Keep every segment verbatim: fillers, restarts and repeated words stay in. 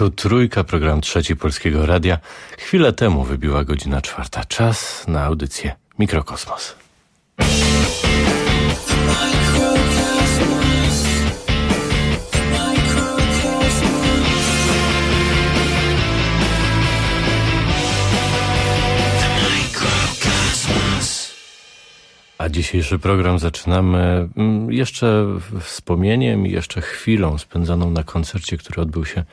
Tu Trójka, program Trzeci Polskiego Radia. Chwilę temu wybiła godzina czwarta. Czas na audycję Mikrokosmos. A dzisiejszy program zaczynamy jeszcze wspomnieniem i jeszcze chwilą spędzoną na koncercie, który odbył się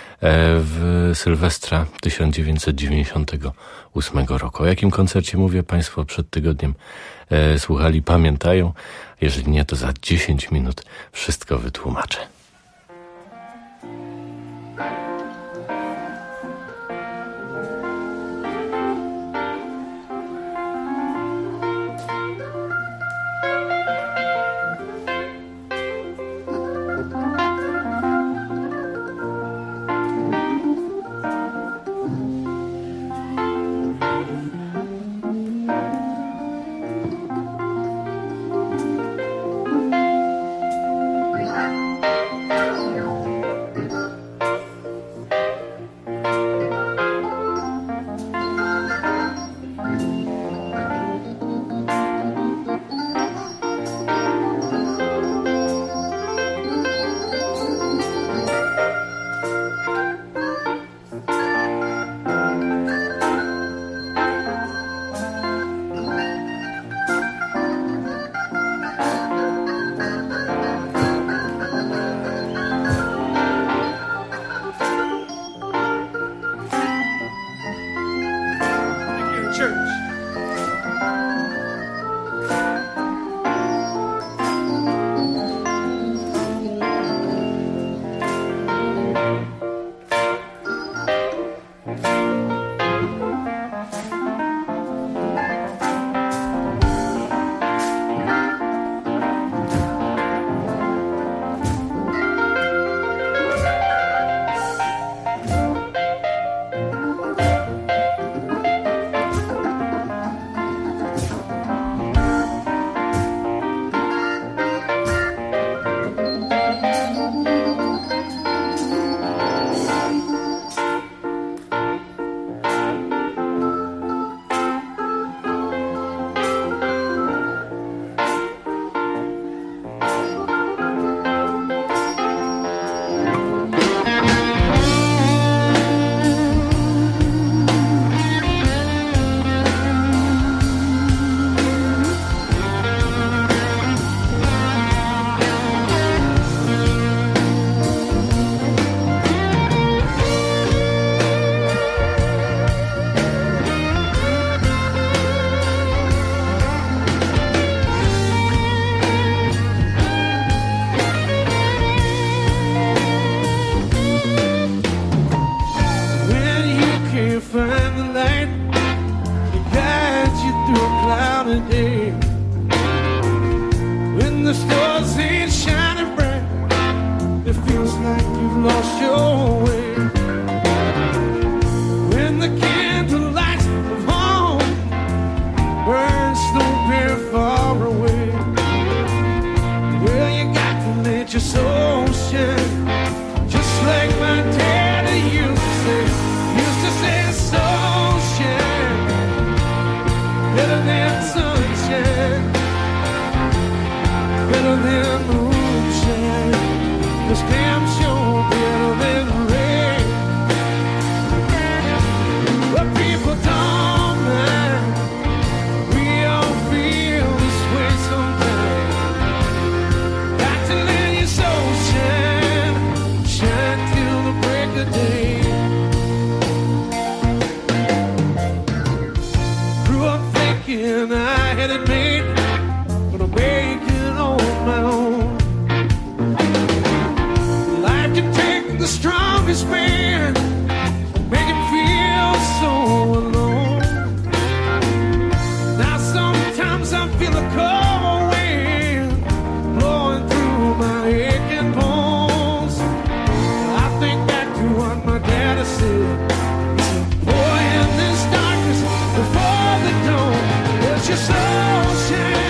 w Sylwestra tysiąc dziewięćset dziewięćdziesiątego ósmego roku. O jakim koncercie mówię, Państwo przed tygodniem słuchali, pamiętają. Jeżeli nie, to za dziesięć minut wszystko wytłumaczę. Boy, in this darkness before the dawn, there's just ocean.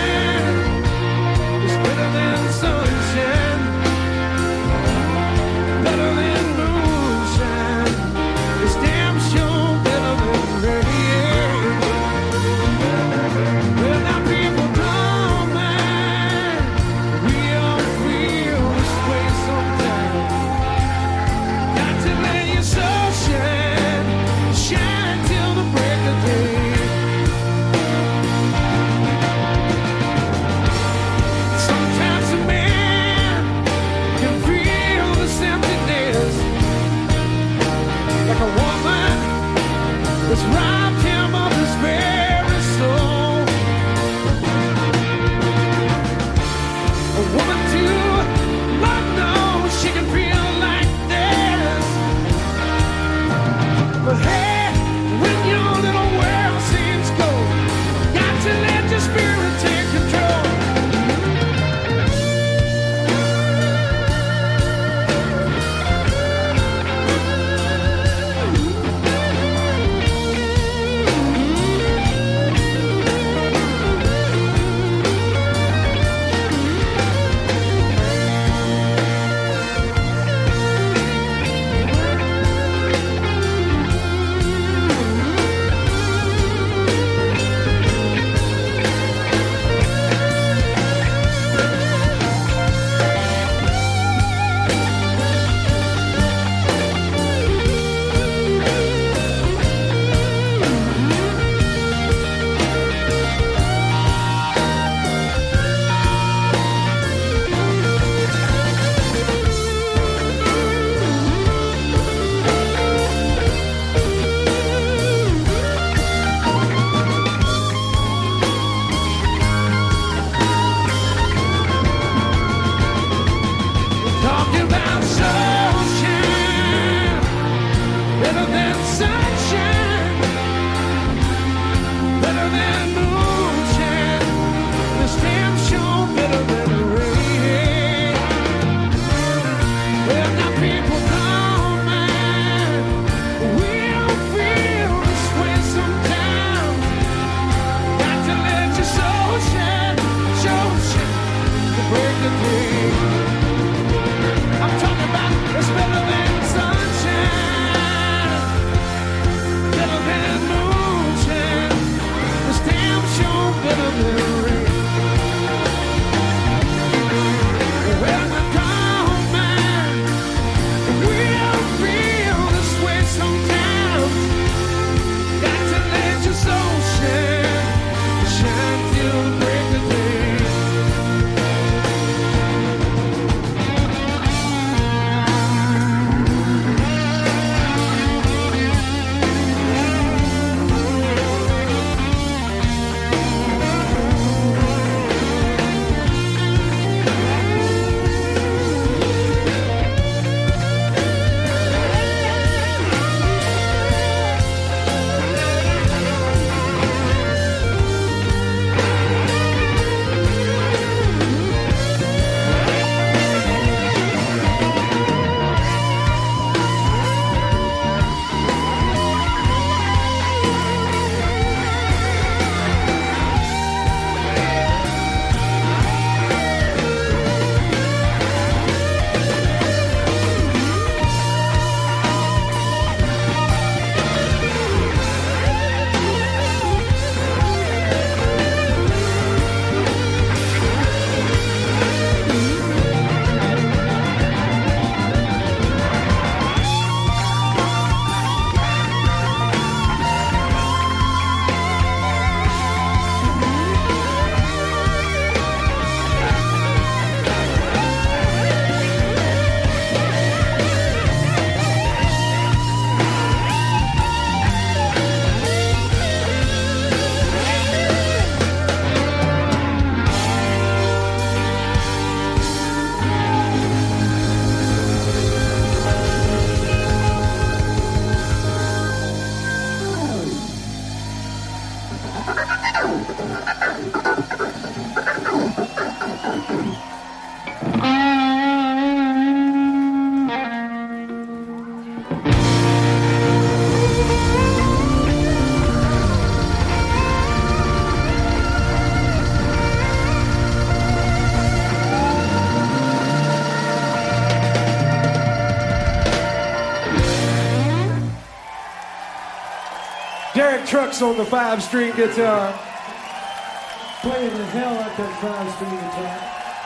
Derek Trucks on the five-string guitar. Playing the hell out that five-string guitar.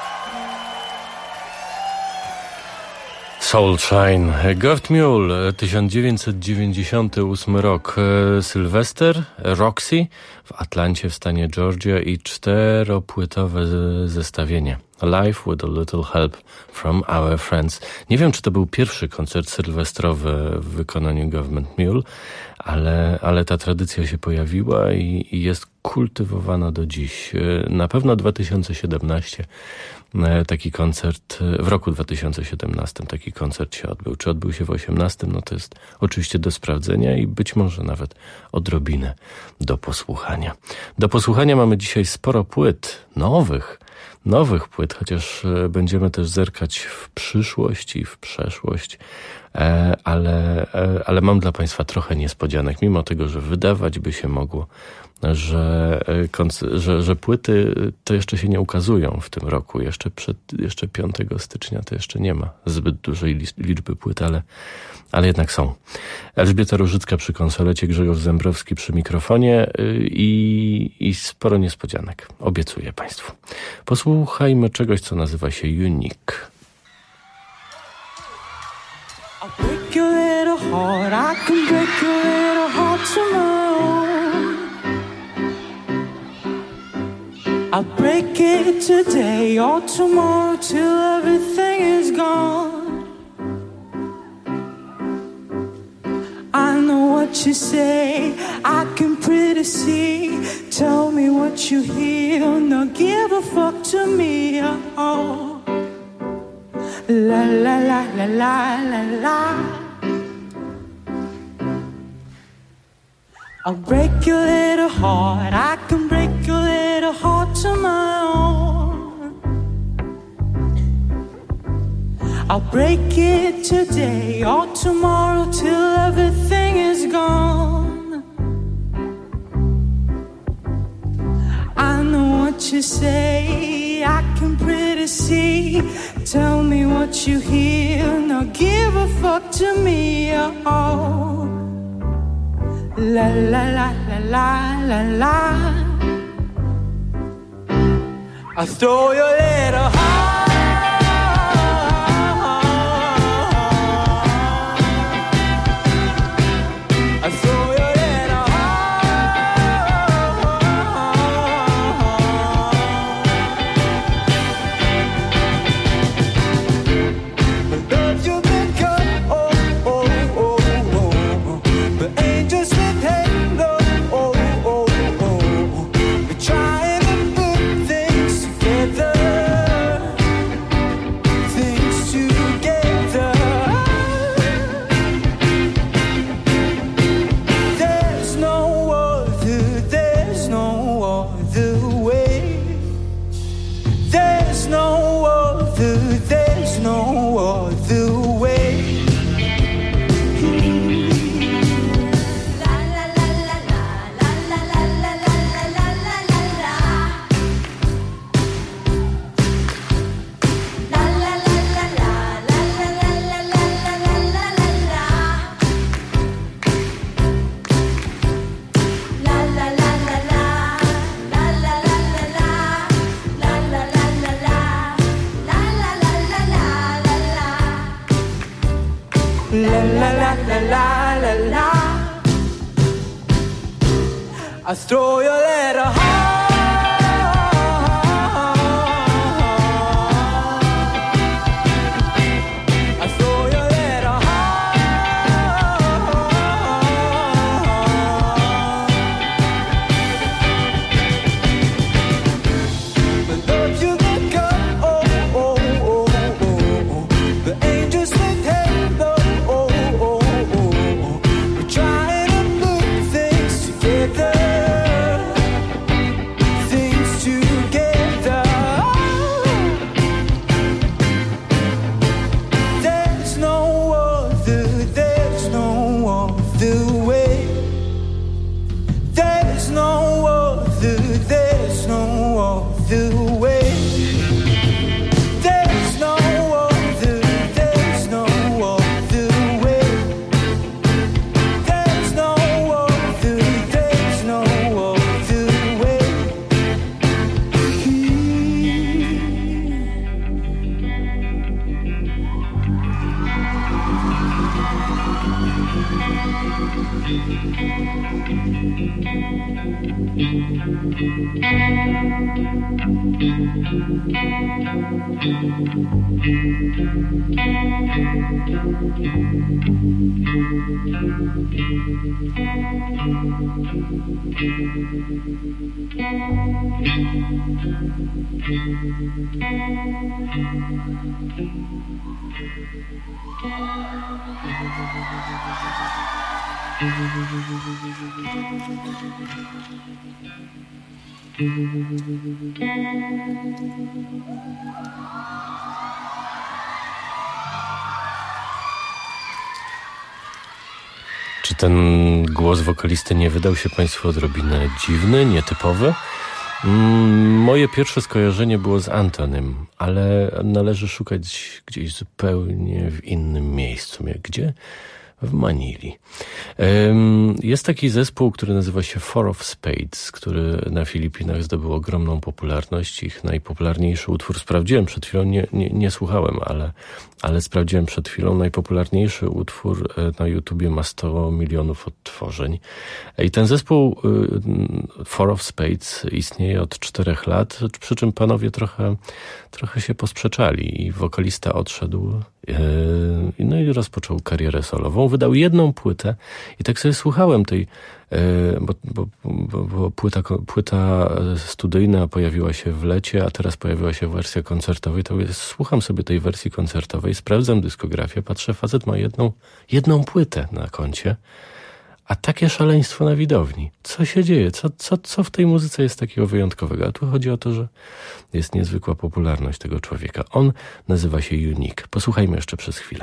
Soul Shine, Gov't Mule, tysiąc dziewięćset dziewięćdziesiąty ósmy rok, Sylwester, Roxy w Atlancie w stanie Georgia i czteropłytowe zestawienie Live with a Little Help from Our Friends. Nie wiem, czy to był pierwszy koncert sylwestrowy w wykonaniu Gov't Mule, ale, ale ta tradycja się pojawiła i, i jest kultywowana do dziś. Na pewno dwa tysiące siedemnasty taki koncert, w roku dwa tysiące siedemnastym taki koncert się odbył. Czy odbył się w osiemnastym? No to jest oczywiście do sprawdzenia i być może nawet odrobinę do posłuchania. Do posłuchania mamy dzisiaj sporo płyt nowych, nowych płyt, chociaż będziemy też zerkać w przyszłość i w przeszłość, ale, ale mam dla Państwa trochę niespodzianek, mimo tego, że wydawać by się mogło, że, że, że płyty to jeszcze się nie ukazują w tym roku. Jeszcze przed, jeszcze piątego stycznia to jeszcze nie ma zbyt dużej liczby płyt, ale, ale jednak są. Elżbieta Różycka przy konsolecie, Grzegorz Zembrowski przy mikrofonie i, i sporo niespodzianek. Obiecuję Państwu. Posłuchajmy czegoś, co nazywa się Unique. I'll break your little heart, I can break your little heart tomorrow. I'll break it today or tomorrow till everything is gone. I know what you say, I can pretty see. Tell me what you hear, no give a fuck to me, oh. La la la la la la la. I'll break your little heart, I can break your little heart to my own. I'll break it today or tomorrow till everything is gone. I know what you say, I can pretty see. Tell me what you hear, now give a fuck to me, oh. La la la la la la la. I throw your little heart, I throw your little heart. The love you've been cut, oh oh oh oh. The angels with halo, oh oh oh. We're trying to put things together, things together. There's no other, there's no other way. There's no other, there's no other way. La la la la la la la. I throw your little heart, I throw your little heart. The love you let go, oh oh oh oh. The angels with halo, oh oh oh. We're trying to put things together, things together. There's no other, there's no other way. There's no other, there's no other way. There's no other, there's no other way. There's no other, there's no other way. Czy ten głos wokalisty nie wydał się Państwu odrobinę dziwny, nietypowy? Mm, moje pierwsze skojarzenie było z Antonym, ale należy szukać gdzieś zupełnie w innym miejscu. Gdzie? W Manili. Jest taki zespół, który nazywa się Four of Spades, który na Filipinach zdobył ogromną popularność. Ich najpopularniejszy utwór sprawdziłem przed chwilą, nie, nie, nie słuchałem, ale, ale sprawdziłem przed chwilą. Najpopularniejszy utwór na YouTubie ma sto milionów odtworzeń. I ten zespół Four of Spades istnieje od czterech lat, przy czym panowie trochę, trochę się posprzeczali i wokalista odszedł. No i rozpoczął karierę solową. Wydał jedną płytę i tak sobie słuchałem tej, bo, bo, bo, bo płyta, płyta studyjna pojawiła się w lecie, a teraz pojawiła się wersja koncertowej. To jest, słucham sobie tej wersji koncertowej, sprawdzam dyskografię, patrzę, facet ma jedną, jedną płytę na koncie, a takie szaleństwo na widowni. Co się dzieje? Co, co, co w tej muzyce jest takiego wyjątkowego? A tu chodzi o to, że jest niezwykła popularność tego człowieka. On nazywa się Unique. Posłuchajmy jeszcze przez chwilę.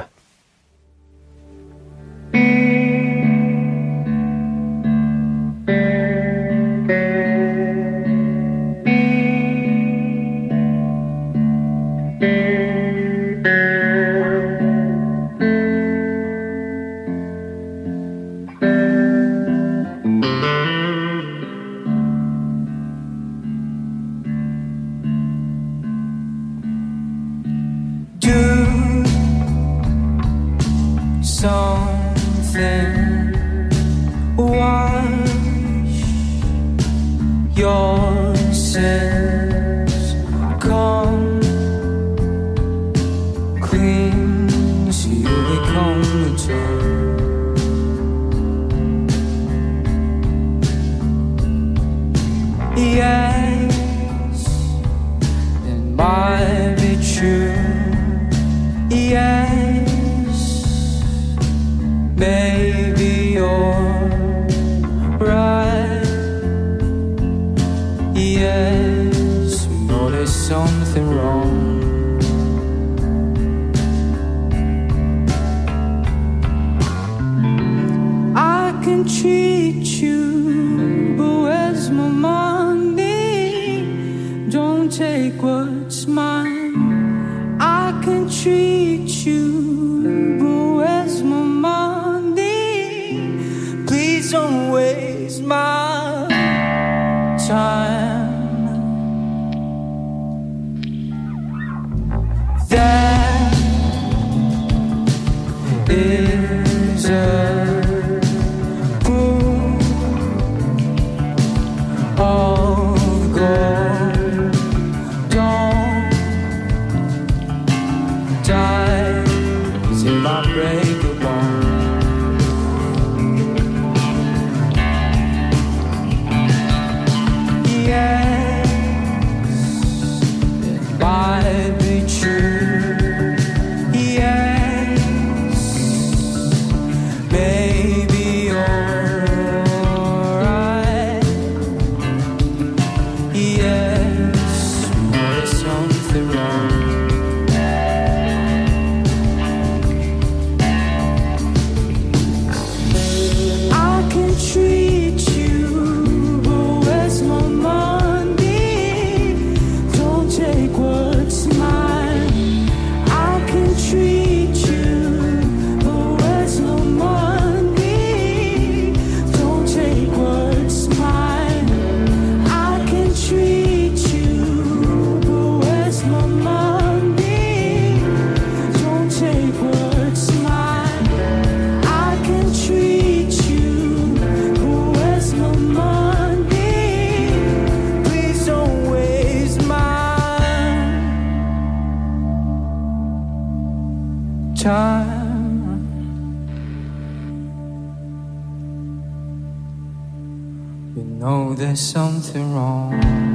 You know there's something wrong.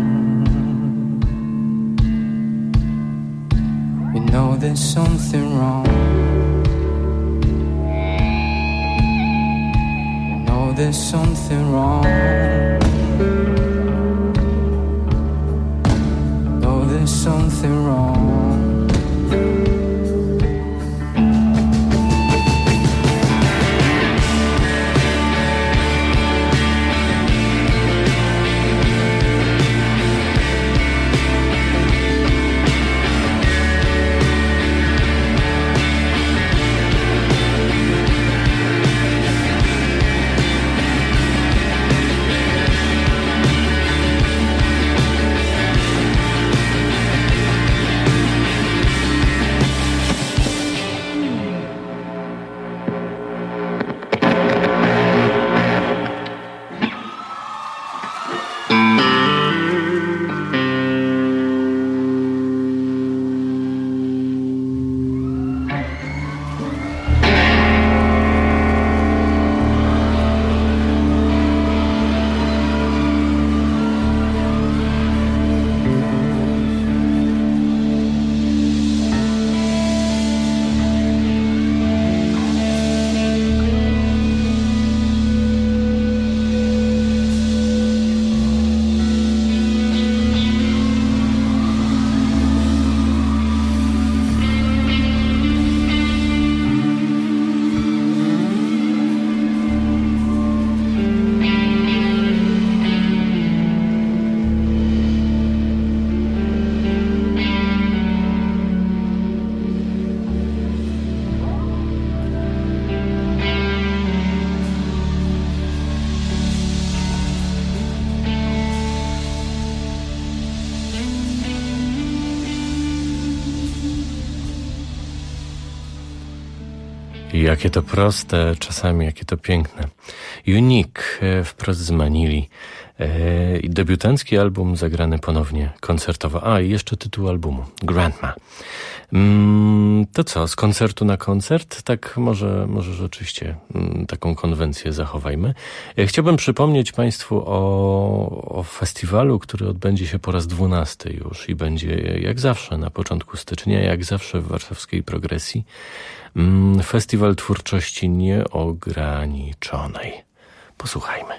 You know there's something wrong. You know there's something wrong. You know there's something wrong. Jakie to proste, czasami jakie to piękne. Unique, wprost z Manili. I debiutancki album zagrany ponownie koncertowo. A, i jeszcze tytuł albumu. Grandma. To co, z koncertu na koncert? Tak, może, może rzeczywiście taką konwencję zachowajmy. Chciałbym przypomnieć Państwu o, o festiwalu, który odbędzie się po raz dwunasty już i będzie jak zawsze na początku stycznia, jak zawsze w warszawskiej Progresji. Festiwal Twórczości Nieograniczonej. Posłuchajmy.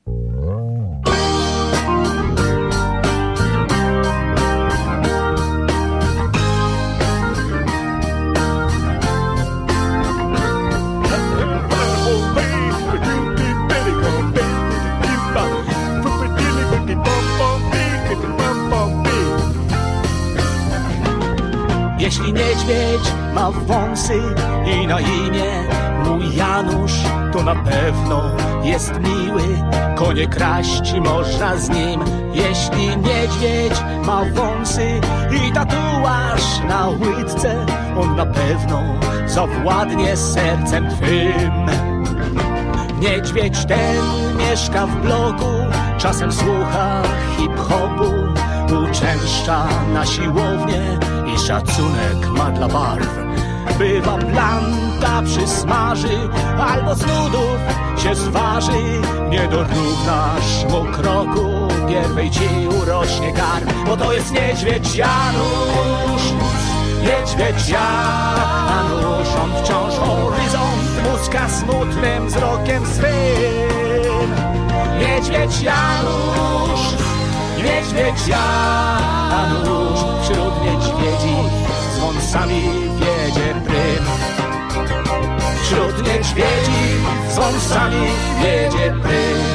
Jeśli niedźwiedź ma wąsy i na imię mój Janusz, to na pewno jest miły, konie kraść można z nim. Jeśli niedźwiedź ma wąsy i tatuaż na łydce, on na pewno zawładnie sercem twym. Niedźwiedź ten mieszka w bloku, czasem słucha hip-hopu, uczęszcza na siłownię i szacunek ma dla barw. Bywa planta przysmaży, albo z nudów się zważy. Nie dorównasz mu kroku, pierwej ci urośnie karm, bo to jest niedźwiedź Janusz. Niedźwiedź Janusz, on wciąż horyzont muska smutnym wzrokiem swym. Niedźwiedź Janusz, niedźwiedź Janusz, wśród niedźwiedzi z wąsami wiedzie prym. Wśród niedźwiedzi z wąsami wiedzie prym.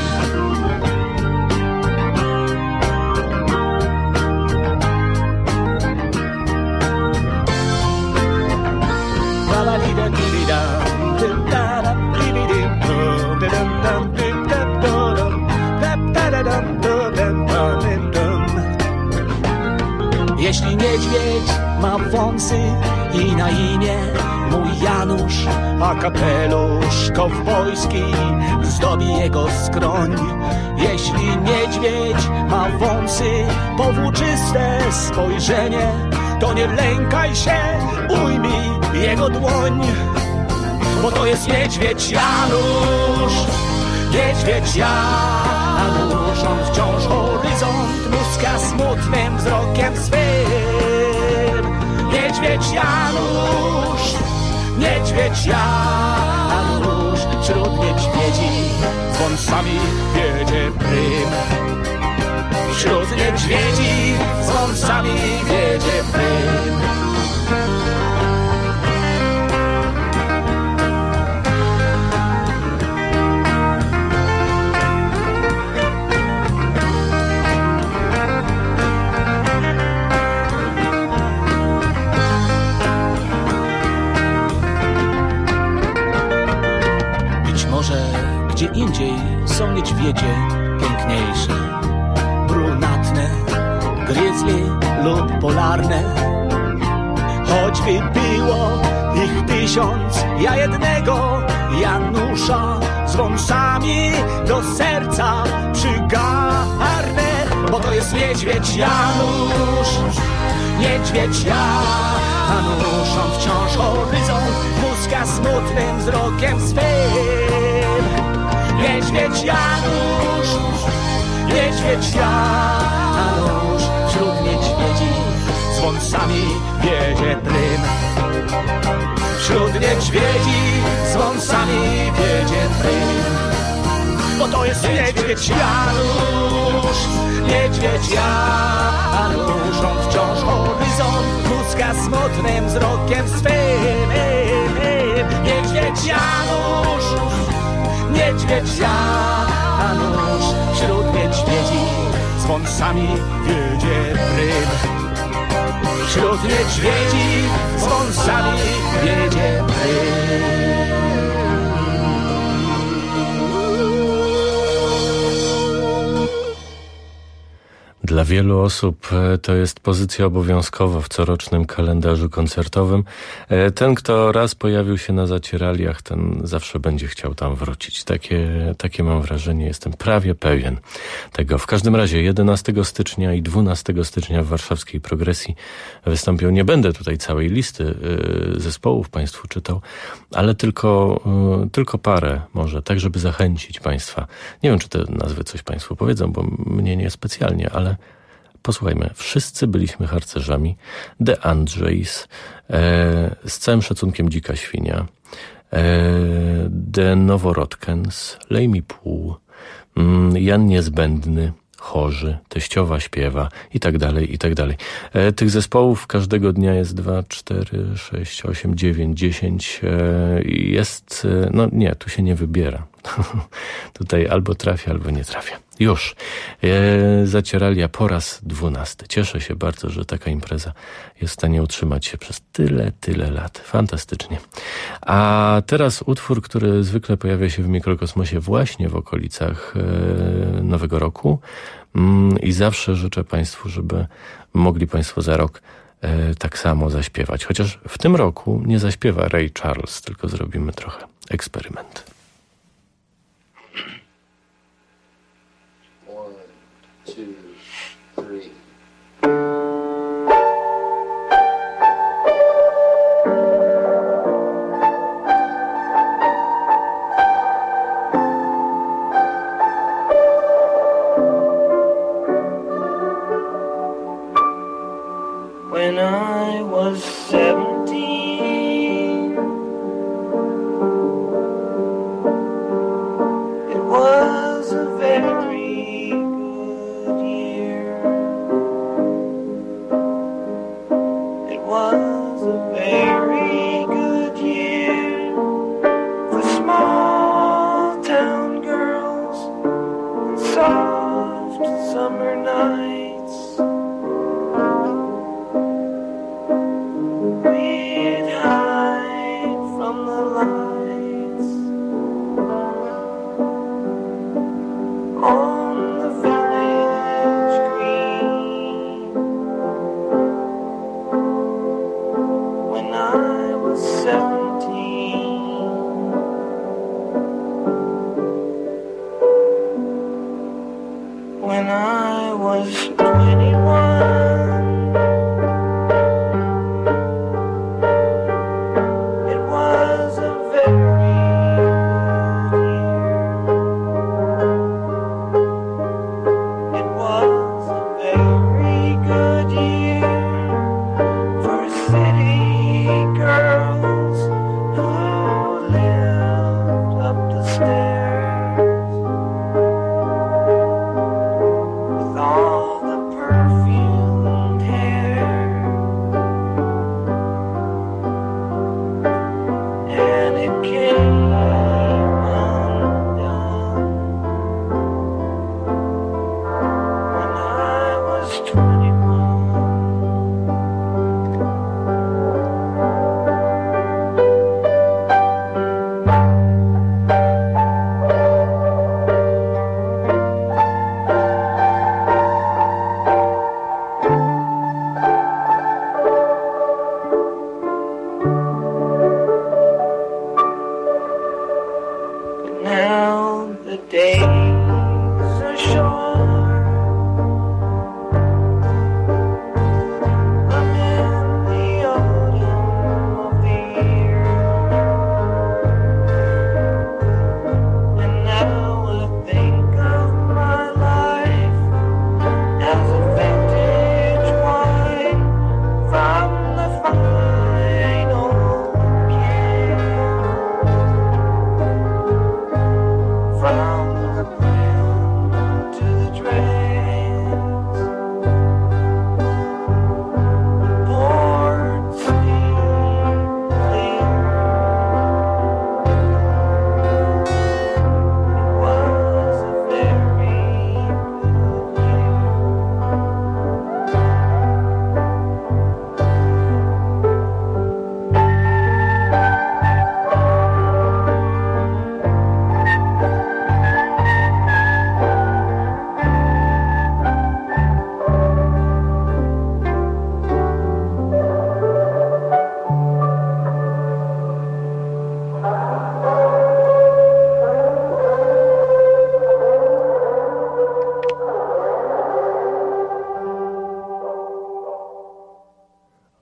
Jeśli niedźwiedź ma wąsy i na imię mój Janusz, a kapelusz kowbojski zdobi jego skroń. Jeśli niedźwiedź ma wąsy, powłóczyste spojrzenie, to nie lękaj się, ujmij jego dłoń, bo to jest niedźwiedź Janusz, niedźwiedź Janusz, Janusz, on wciąż horyzont muska smutnym wzrokiem swym. Niedźwiedź Janusz, niedźwiedź Janusz, wśród niedźwiedzi z wąsami wiedzie prym. Wśród niedźwiedzi z wąsami wiedzie prym. Gdzie indziej są niedźwiedzie piękniejsze, brunatne, gryzly lub polarne. Choćby było ich tysiąc, ja jednego Janusza z wąsami do serca przygarnę. Bo to jest niedźwiedź Janusz, niedźwiedź Janusz, on wciąż horyzont muska smutnym wzrokiem swym. Niedźwiedź Janusz, niedźwiedź Janusz, wśród niedźwiedzi z wąsami wiedzie prym. Wśród niedźwiedzi z wąsami wiedzie prym. Bo to jest niedźwiedź Janusz, niedźwiedź Janusz, on wciąż horyzont muska smutnym wzrokiem swym. Niedźwiedź Janusz, niedźwiedź Janusz, wśród niedźwiedzi z wąsami wiedzie prym. Wśród niedźwiedzi z wąsami wiedzie prym. Dla wielu osób to jest pozycja obowiązkowa w corocznym kalendarzu koncertowym. Ten, kto raz pojawił się na Zacieraliach, ten zawsze będzie chciał tam wrócić. Takie, takie mam wrażenie, jestem prawie pewien tego. W każdym razie jedenastego stycznia i dwunastego stycznia w warszawskiej Progresji wystąpią. Nie będę tutaj całej listy zespołów Państwu czytał, ale tylko, tylko parę może, tak żeby zachęcić Państwa. Nie wiem, czy te nazwy coś Państwu powiedzą, bo mnie nie specjalnie, ale posłuchajmy. Wszyscy byliśmy harcerzami. The Andrzejs, e, z całym szacunkiem Dzika Świnia, e, The Noworodkens, Lej mi pół, mm, Jan Niezbędny, Chorzy, Teściowa śpiewa i tak dalej, i tak dalej. E, tych zespołów każdego dnia jest dwa, cztery, sześć, osiem, dziewięć, dziesięć. E, jest, e, no nie, tu się nie wybiera. Tutaj albo trafia, albo nie trafia. Już. E, Zacierali po raz dwunasty. Cieszę się bardzo, że taka impreza jest w stanie utrzymać się przez tyle, tyle lat. Fantastycznie. A teraz utwór, który zwykle pojawia się w Mikrokosmosie właśnie w okolicach e, Nowego Roku. Mm, I zawsze życzę Państwu, żeby mogli Państwo za rok e, tak samo zaśpiewać. Chociaż w tym roku nie zaśpiewa Ray Charles, tylko zrobimy trochę eksperyment. Two, three. When I was seventeen, it was a very good year. It was a very good year for small town girls and soft summer nights. We'd hide from the lights on the village green. When I was seventeen, when I was twenty-one,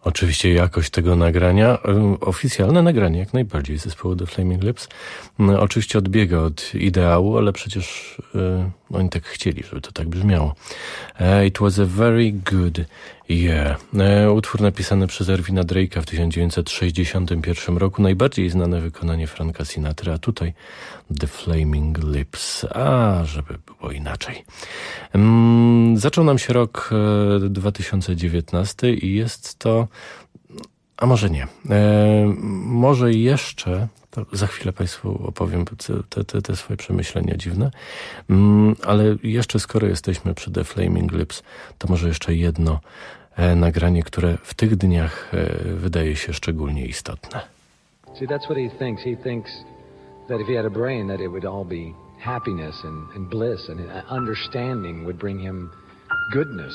Oczywiście jakość tego nagrania, oficjalne nagranie jak najbardziej zespołu The Flaming Lips, oczywiście odbiega od ideału, ale przecież e, oni tak chcieli, żeby to tak brzmiało. E, It was a very good year. E, utwór napisany przez Erwina Drake'a w tysiąc dziewięćset sześćdziesiątym pierwszym roku, najbardziej znane wykonanie Franka Sinatra, a tutaj The Flaming Lips, a żeby było inaczej. Mm, zaczął nam się rok e, dwa tysiące dziewiętnasty i jest to, a może nie, e, może jeszcze, to za chwilę Państwu opowiem te, te, te swoje przemyślenia dziwne, mm, ale jeszcze skoro jesteśmy przy The Flaming Lips, to może jeszcze jedno e, nagranie, które w tych dniach e, wydaje się szczególnie istotne. See, that's what he thinks. He thinks that if he had a brain, that it would all be happiness and, and bliss, and understanding would bring him goodness.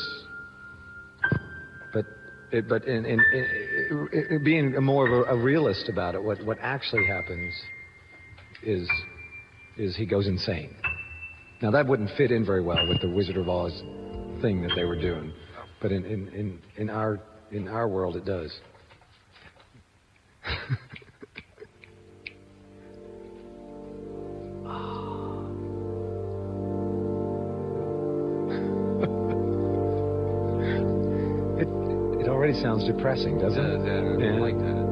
But it, but in, in, in, in being more of a, a realist about it, what, what actually happens is is he goes insane. Now that wouldn't fit in very well with the Wizard of Oz thing that they were doing, but in in, in, in our in our world it does. It it already sounds depressing, doesn't it? Yeah, yeah, I Yeah. like that.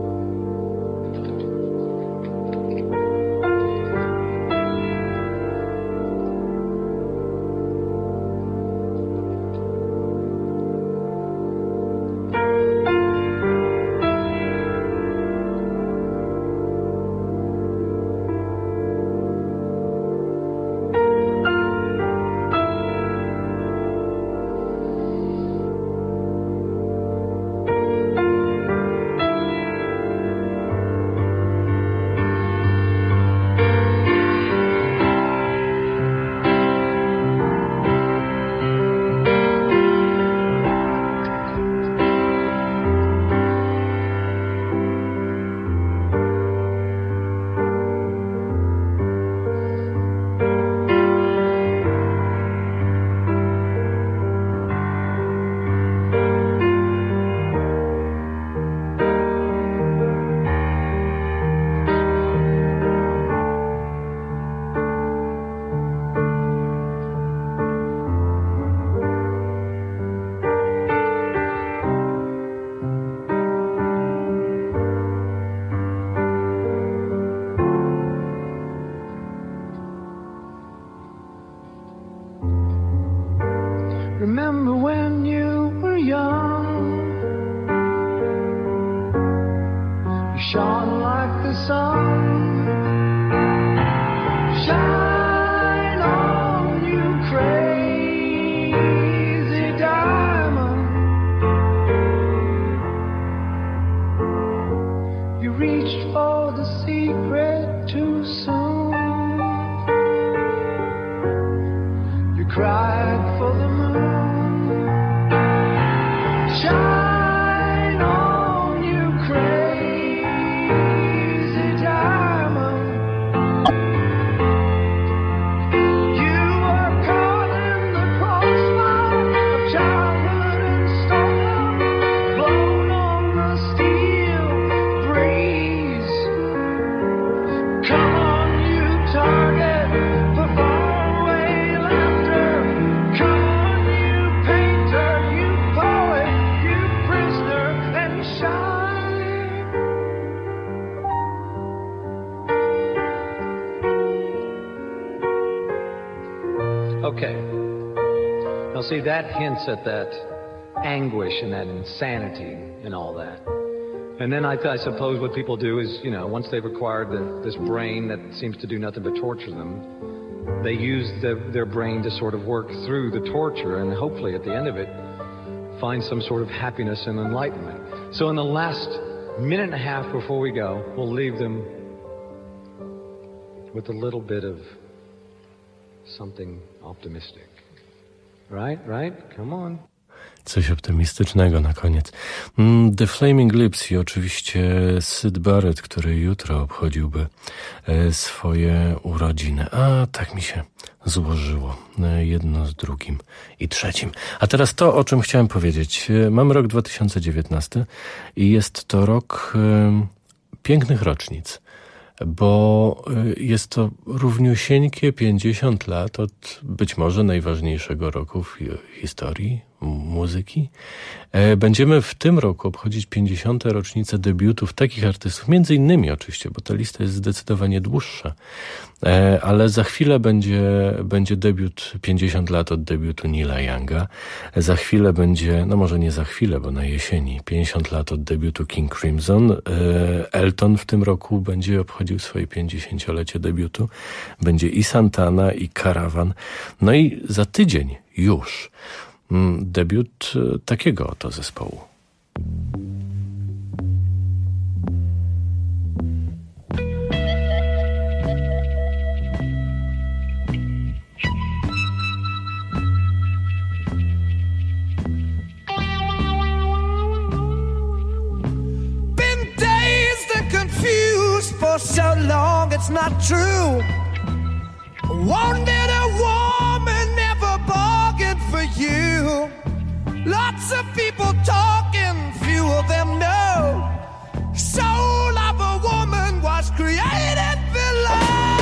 Remember when you were young, you shone like the sun. Shine on, you crazy diamond. You reached for the secret too soon. You cried for the moon. Shine on, you crazy diamond. You were caught in the crossfire of childhood and storm, blown on the steel breeze. Come on, you target for faraway laughter. Come on, you painter, you poet, you prisoner, and shine. Okay. Now see, that hints at that anguish and that insanity and all that. And then I, I suppose what people do is, you know, once they've acquired the, this brain that seems to do nothing but torture them, they use the, their brain to sort of work through the torture and hopefully at the end of it find some sort of happiness and enlightenment. So in the last minute and a half before we go, we'll leave them with a little bit of something optimistic. Right, right? Come on. Coś optymistycznego na koniec. The Flaming Lips i oczywiście Syd Barrett, który jutro obchodziłby swoje urodziny. A tak mi się złożyło. Jedno z drugim i trzecim. A teraz to, o czym chciałem powiedzieć. Mamy rok dwa tysiące dziewiętnasty i jest to rok pięknych rocznic, bo jest to równiusieńkie pięćdziesiąt lat od być może najważniejszego roku w historii muzyki. Będziemy w tym roku obchodzić pięćdziesiąte rocznice debiutów takich artystów, między innymi oczywiście, bo ta lista jest zdecydowanie dłuższa, ale za chwilę będzie, będzie debiut, pięćdziesiąt lat od debiutu Neila Younga. Za chwilę będzie, no może nie za chwilę, bo na jesieni, pięćdziesiąt lat od debiutu King Crimson. Elton w tym roku będzie obchodził swoje pięćdziesięciolecie debiutu. Będzie i Santana, i Caravan. No i za tydzień już debiut takiego oto zespołu. Been dazed and confused for so long it's not true. Wanted a woman, never bargained for you. Lots of people talking, few of them know. Soul of a woman was created below.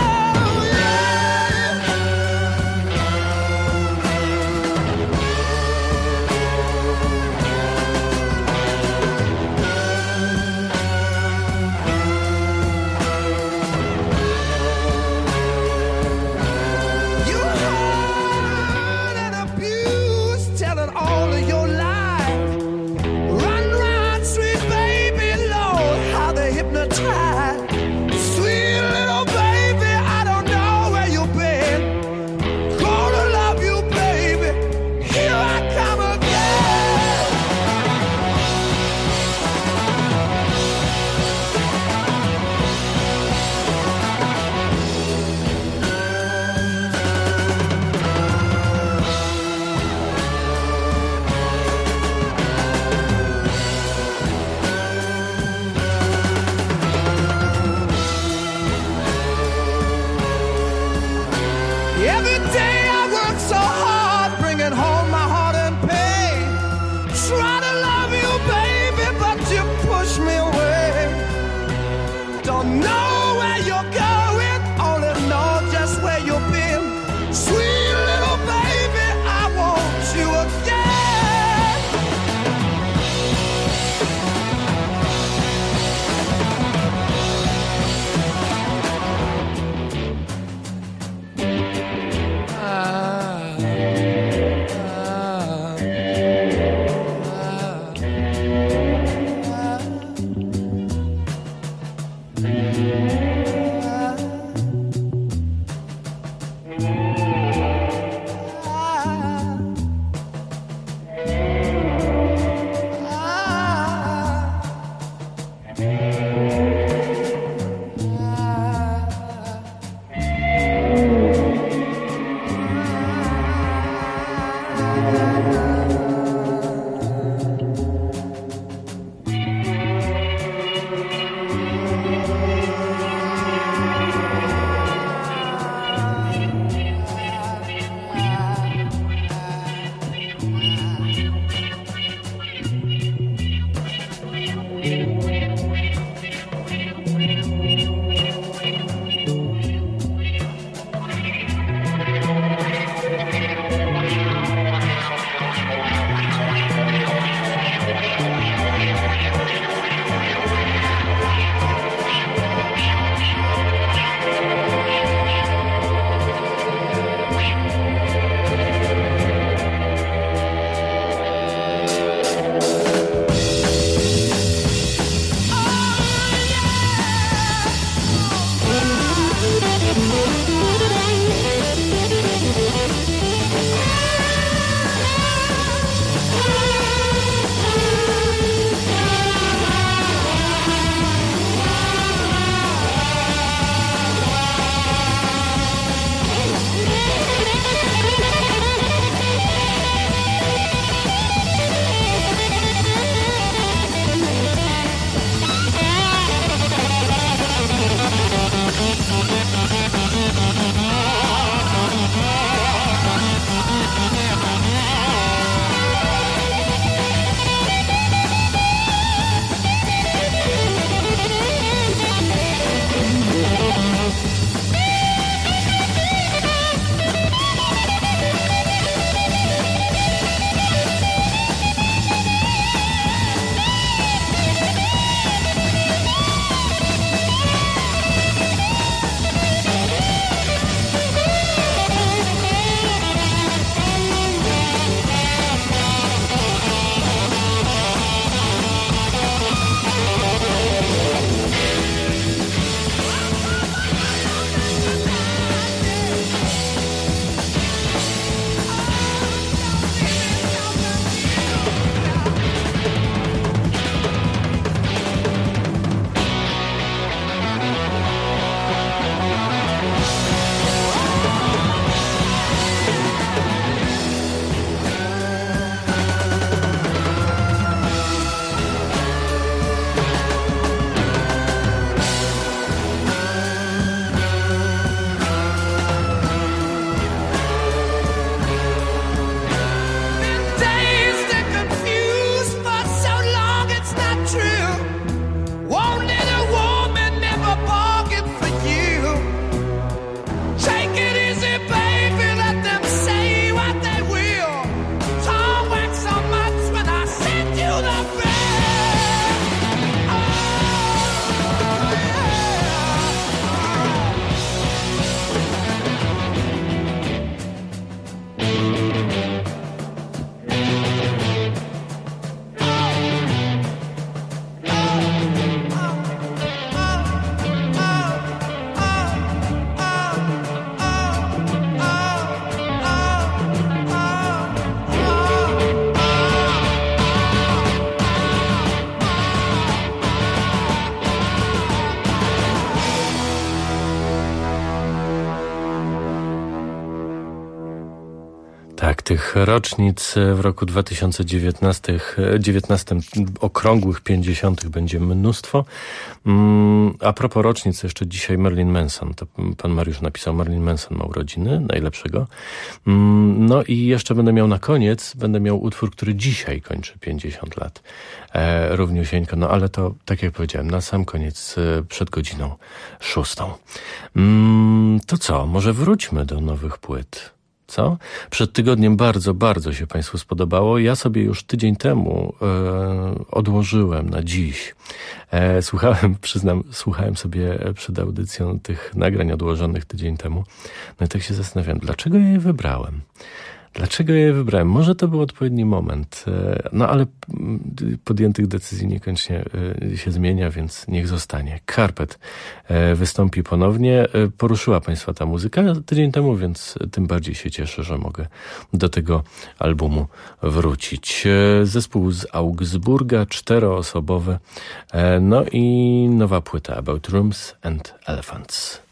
Tych rocznic w roku dwa tysiące dziewiętnastym okrągłych pięćdziesiątych będzie mnóstwo. A propos rocznic, jeszcze dzisiaj Marilyn Manson. To pan Mariusz napisał, Marilyn Manson ma urodziny, najlepszego. No i jeszcze będę miał na koniec, będę miał utwór, który dzisiaj kończy pięćdziesiąt lat. E, równiusieńko, no ale to, tak jak powiedziałem, na sam koniec, przed godziną szóstą. To co, może wróćmy do nowych płyt? Co? Przed tygodniem bardzo, bardzo się Państwu spodobało. Ja sobie już tydzień temu e, odłożyłem na dziś. E, słuchałem, przyznam, słuchałem sobie przed audycją tych nagrań odłożonych tydzień temu. No i tak się zastanawiam, dlaczego ja je wybrałem? Dlaczego ja je wybrałem? Może to był odpowiedni moment, no ale podjętych decyzji niekoniecznie się zmienia, więc niech zostanie. Carpet wystąpi ponownie. Poruszyła Państwa ta muzyka tydzień temu, więc tym bardziej się cieszę, że mogę do tego albumu wrócić. Zespół z Augsburga, czteroosobowy, no i nowa płyta About Rooms and Elephants.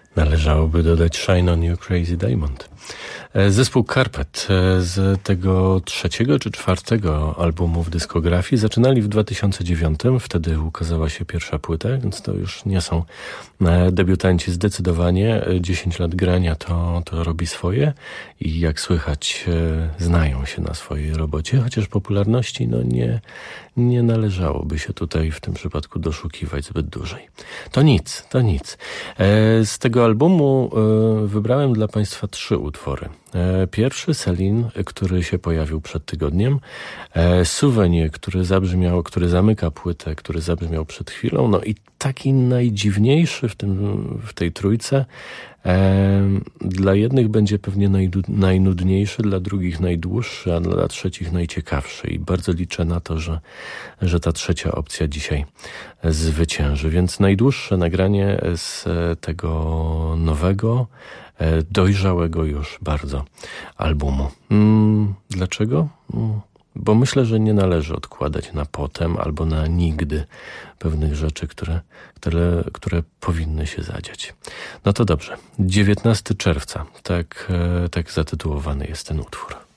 Należałoby dodać Shine on You Crazy Diamond. Zespół Carpet z tego trzeciego czy czwartego albumu w dyskografii zaczynali w dwa tysiące dziewiątym, wtedy ukazała się pierwsza płyta, więc to już nie są debiutanci zdecydowanie. dziesięć lat grania to, to robi swoje i jak słychać znają się na swojej robocie, chociaż popularności no nie, nie należałoby się tutaj w tym przypadku doszukiwać zbyt dużej. To nic, to nic. Z tego albumu wybrałem dla Państwa trzy utwory. Pierwszy, Celine, który się pojawił przed tygodniem. Souvenir, który zabrzmiał, który zamyka płytę, który zabrzmiał przed chwilą. No i taki najdziwniejszy w tym, w tej trójce. Dla jednych będzie pewnie najnudniejszy, dla drugich najdłuższy, a dla trzecich najciekawszy. I bardzo liczę na to, że, że ta trzecia opcja dzisiaj zwycięży. Więc najdłuższe nagranie z tego nowego, dojrzałego już bardzo albumu. Hmm, dlaczego? Hmm. Bo myślę, że nie należy odkładać na potem albo na nigdy pewnych rzeczy, które, które, które powinny się zadziać. No to dobrze. dziewiętnastego czerwca, tak, tak zatytułowany jest ten utwór.